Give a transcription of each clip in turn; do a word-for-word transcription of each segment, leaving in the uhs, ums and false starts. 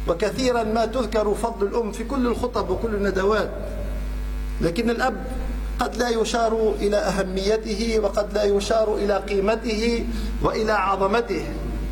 وكثيرا ما تذكر فضل الأم في كل الخطب وكل الندوات، لكن الأب قد لا يشار إلى أهميته، وقد لا يشار إلى قيمته وإلى عظمته.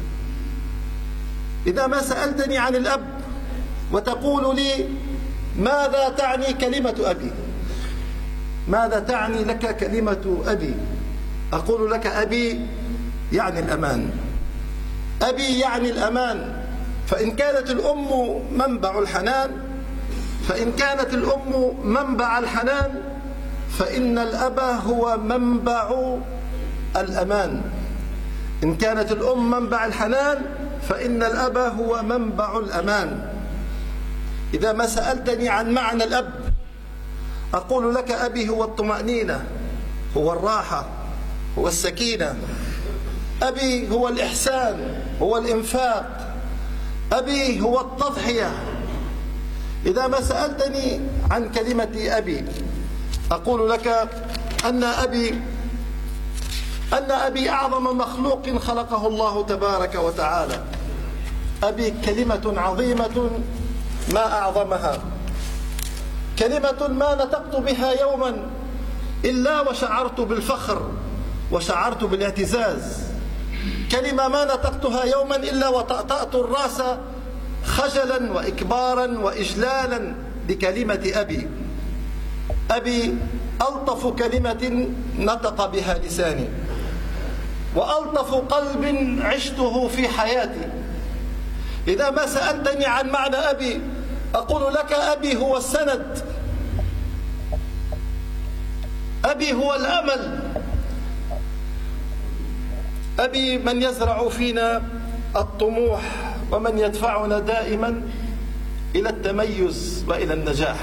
إذا ما سألتني عن الأب وتقول لي ماذا تعني كلمة أبي، ماذا تعني لك كلمة أبي، أقول لك أبي يعني الأمان. أبي يعني الأمان. فإن كانت الأم منبع الحنان فإن كانت الأم منبع الحنان فإن الأب هو منبع الأمان. إن كانت الأم منبع الحنان فإن الأب هو منبع الأمان. إذا ما سألتني عن معنى الأب أقول لك أبي هو الطمأنينة، هو الراحة، هو السكينة. أبي هو الإحسان، هو الإنفاق. أبي هو التضحية. إذا ما سألتني عن كلمة أبي أقول لك أن أبي أن أبي أعظم مخلوق خلقه الله تبارك وتعالى. أبي كلمة عظيمة ما أعظمها، كلمة ما نطقت بها يوما إلا وشعرت بالفخر وشعرت بالاعتزاز، كلمة ما نطقتها يوما إلا وطأطأت الرأس خجلا وإكبارا وإجلالا لكلمة أبي. أبي ألطف كلمة نطق بها لساني، وألطف قلب عشته في حياتي. إذا ما سألتني عن معنى أبي أقول لك أبي هو السند، أبي هو الأمل، أبي من يزرع فينا الطموح ومن يدفعنا دائما إلى التميز وإلى النجاح.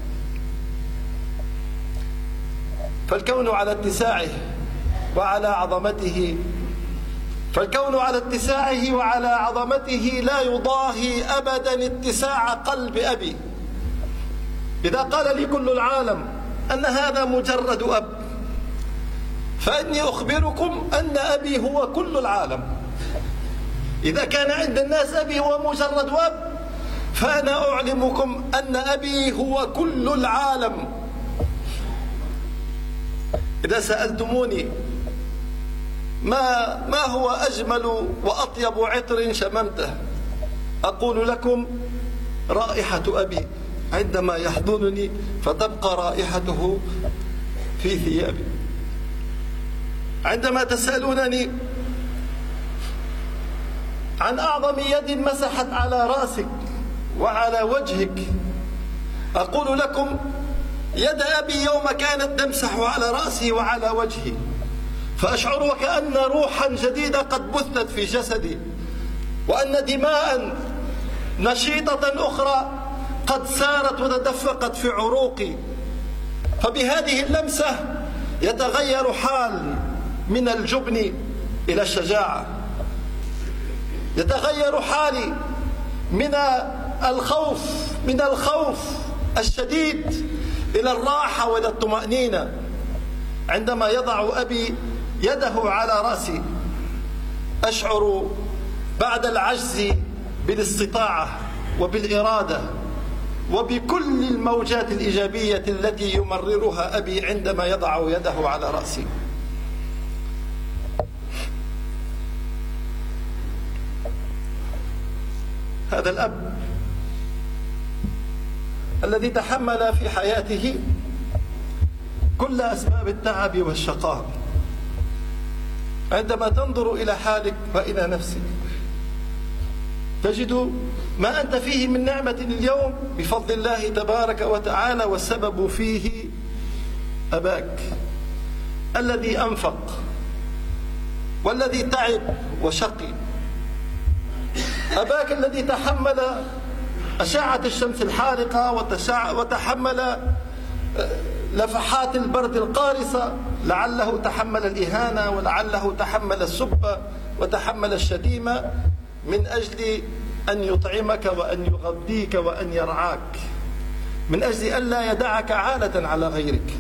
فالكون على اتساعه وعلى عظمته فالكون على اتساعه وعلى عظمته لا يضاهي أبدا اتساع قلب أبي. إذا قال لي كل العالم أن هذا مجرد أب فإني أخبركم أن أبي هو كل العالم. إذا كان عند الناس أبي هو مجرد أب فأنا أعلمكم أن أبي هو كل العالم. إذا سألتموني ما ما هو أجمل وأطيب عطر شممته أقول لكم رائحة أبي عندما يحضنني فتبقى رائحته في ثيابي. عندما تسألونني عن أعظم يد مسحت على رأسك وعلى وجهك أقول لكم يد أبي يوم كانت تمسح على رأسي وعلى وجهي، فأشعر وكأن روحا جديدة قد بثت في جسدي، وأن دماء نشيطة أخرى قد سارت وتدفقت في عروقي. فبهذه اللمسة يتغير حال من الجبن إلى الشجاعة، يتغير حالي من الخوف من الخوف الشديد إلى الراحة وإلى الطمأنينة. عندما يضع أبي يده على رأسي أشعر بعد العجز بالاستطاعة وبالإرادة وبكل الموجات الإيجابية التي يمررها أبي عندما يضع يده على رأسي. هذا الأب الذي تحمل في حياته كل أسباب التعب والشقاء، عندما تنظر إلى حالك وإلى نفسك تجد ما أنت فيه من نعمة اليوم بفضل الله تبارك وتعالى، والسبب فيه أباك الذي أنفق والذي تعب وشقي، أباك الذي تحمل أشعة الشمس الحارقة وتحمل لفحات البرد القارصة، لعله تحمل الإهانة ولعله تحمل السب وتحمل الشتيمة من أجل أن يطعمك وأن يغذيك وأن يرعاك، من أجل أن لا يدعك عالة على غيرك.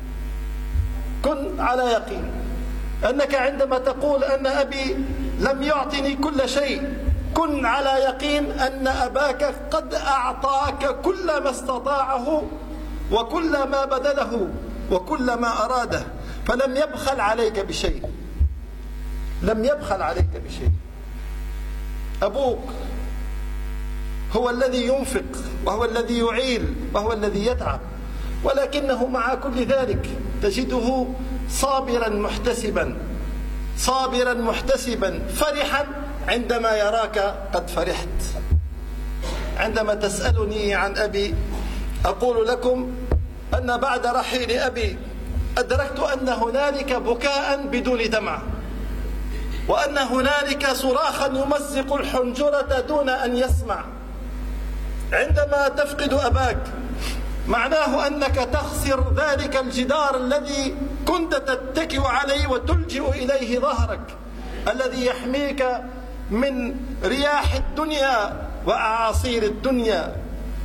كن على يقين أنك عندما تقول أن أبي لم يعطني كل شيء كن على يقين أن أباك قد أعطاك كل ما استطاعه وكل ما بذله وكل ما أراده، فلم يبخل عليك بشيء، لم يبخل عليك بشيء. أبوك هو الذي ينفق وهو الذي يعيل وهو الذي يتعب، ولكنه مع كل ذلك تجده صابرا محتسبا، صابرا محتسبا، فرحا عندما يراك قد فرحت. عندما تسألني عن أبي أقول لكم أن بعد رحيل أبي أدركت أن هنالك بكاء بدون دمع، وأن هنالك صراخا يمزق الحنجرة دون أن يسمع. عندما تفقد أباك معناه أنك تخسر ذلك الجدار الذي كنت تتكئ عليه وتلجئ إليه ظهرك، الذي يحميك من رياح الدنيا وأعاصير الدنيا.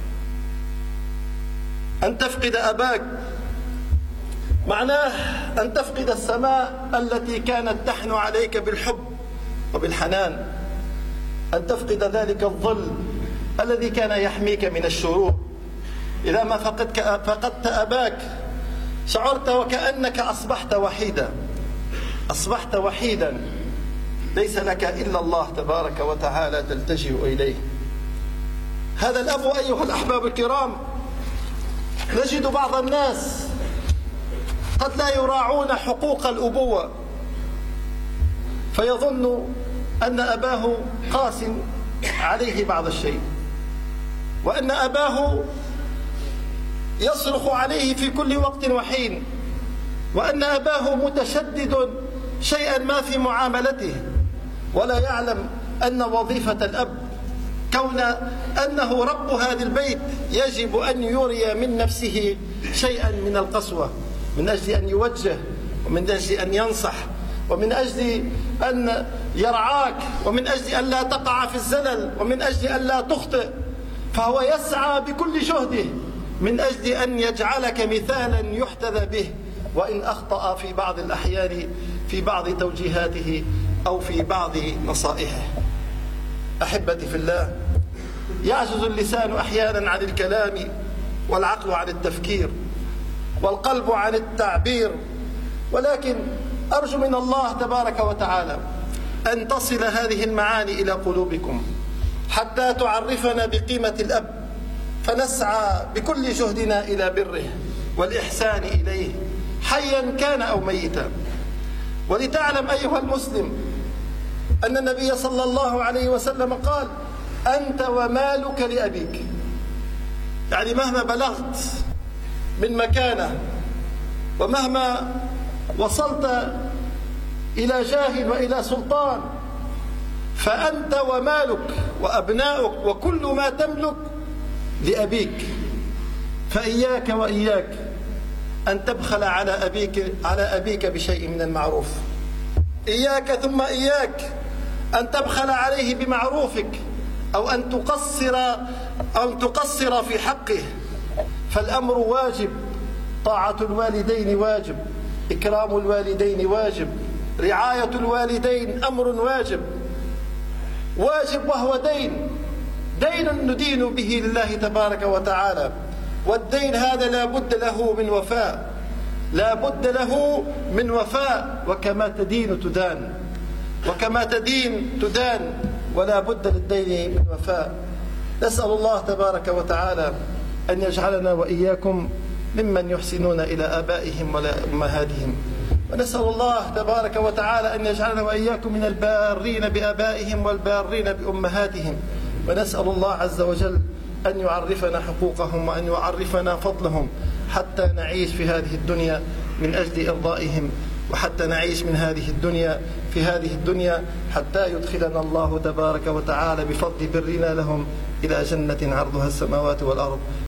أن تفقد أباك معناه أن تفقد السماء التي كانت تحن عليك بالحب وبالحنان، أن تفقد ذلك الظل الذي كان يحميك من الشرور. إذا ما فقدت فقدت أباك شعرت وكأنك أصبحت وحيدا، أصبحت وحيدا، ليس لك إلا الله تبارك وتعالى تلتجئ إليه. هذا الأب أيها الأحباب الكرام، نجد بعض الناس قد لا يراعون حقوق الأبوة، فيظن أن أباه قاس عليه بعض الشيء، وأن أباه يصرخ عليه في كل وقت وحين، وأن أباه متشدد شيئا ما في معاملته، ولا يعلم أن وظيفة الأب كون أنه رب هذا البيت يجب أن يري من نفسه شيئا من القسوة، من أجل أن يوجه، ومن أجل أن ينصح، ومن أجل أن يرعاك، ومن أجل أن لا تقع في الزلل، ومن أجل أن لا تخطئ. فهو يسعى بكل جهده من أجل أن يجعلك مثالا يحتذى به، وإن أخطأ في بعض الأحيان في بعض توجيهاته أو في بعض نصائحه. أحبتي في الله، يعجز اللسان أحيانا عن الكلام، والعقل عن التفكير، والقلب عن التعبير، ولكن أرجو من الله تبارك وتعالى أن تصل هذه المعاني إلى قلوبكم حتى تعرفنا بقيمة الأب، فنسعى بكل جهدنا إلى بره والإحسان إليه حيا كان أو ميتا. ولتعلم أيها المسلم أن النبي صلى الله عليه وسلم قال: أنت ومالك لأبيك. يعني مهما بلغت من مكانة، ومهما وصلت إلى جاه وإلى سلطان، فأنت ومالك وأبناؤك وكل ما تملك لأبيك. فإياك وإياك أن تبخل على أبيك على أبيك بشيء من المعروف. إياك ثم إياك أن تبخل عليه بمعروفك، أو أن تقصر أو تقصر في حقه، فالأمر واجب، طاعة الوالدين واجب، إكرام الوالدين واجب، رعاية الوالدين أمر واجب، واجب وهو دين، دين ندين به لله تبارك وتعالى. والدين هذا لا بد له من وفاء، لا بد له من وفاء، وكما تدين تدان، وكما تدين تدان، ولا بد للدين من وفاء. نسأل الله تبارك وتعالى أن يجعلنا وإياكم ممن يحسنون إلى آبائهم ولا أمهاتهم، ونسأل الله تبارك وتعالى أن يجعلنا وإياكم من البارين بآبائهم والبارين بأمهاتهم، ونسأل الله عز وجل أن يعرفنا حقوقهم وأن يعرفنا فضلهم، حتى نعيش في هذه الدنيا من أجل إرضائهم، وحتى نعيش من هذه الدنيا في هذه الدنيا حتى يدخلنا الله تبارك وتعالى بفضل برنا لهم إلى جنة عرضها السماوات والأرض.